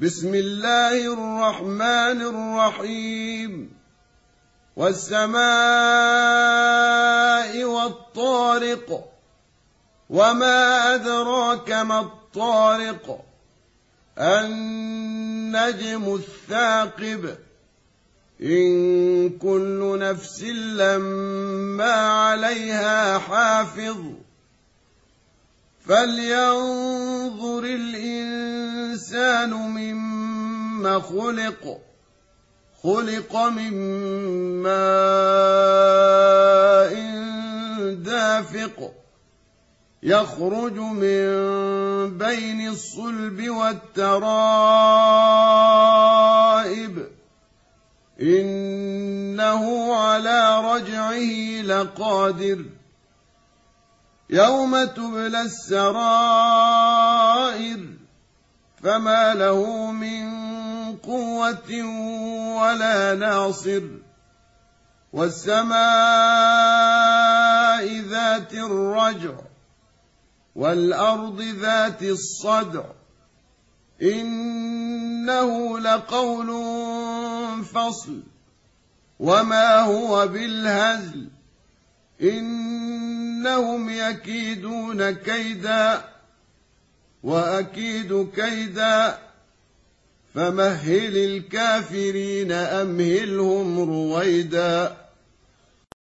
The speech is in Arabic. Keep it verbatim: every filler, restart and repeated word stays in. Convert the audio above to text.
بسم الله الرحمن الرحيم والسماء والطارق وما أدراك ما الطارق النجم الثاقب إن كل نفس لما عليها حافظ فلينظر الإنسان مما خلق خلق من ماء دافق يخرج من بين الصلب والترائب إنه على رجعه لقادر يوم تبلى السرائر فما له من قوة ولا ناصر والسماء ذات الرجع والأرض ذات الصدع إنه لقول فصل وما هو بالهزل إنهم يكيدون كيدا وأكيد كيدا فمهل الكافرين أمهلهم رويدا.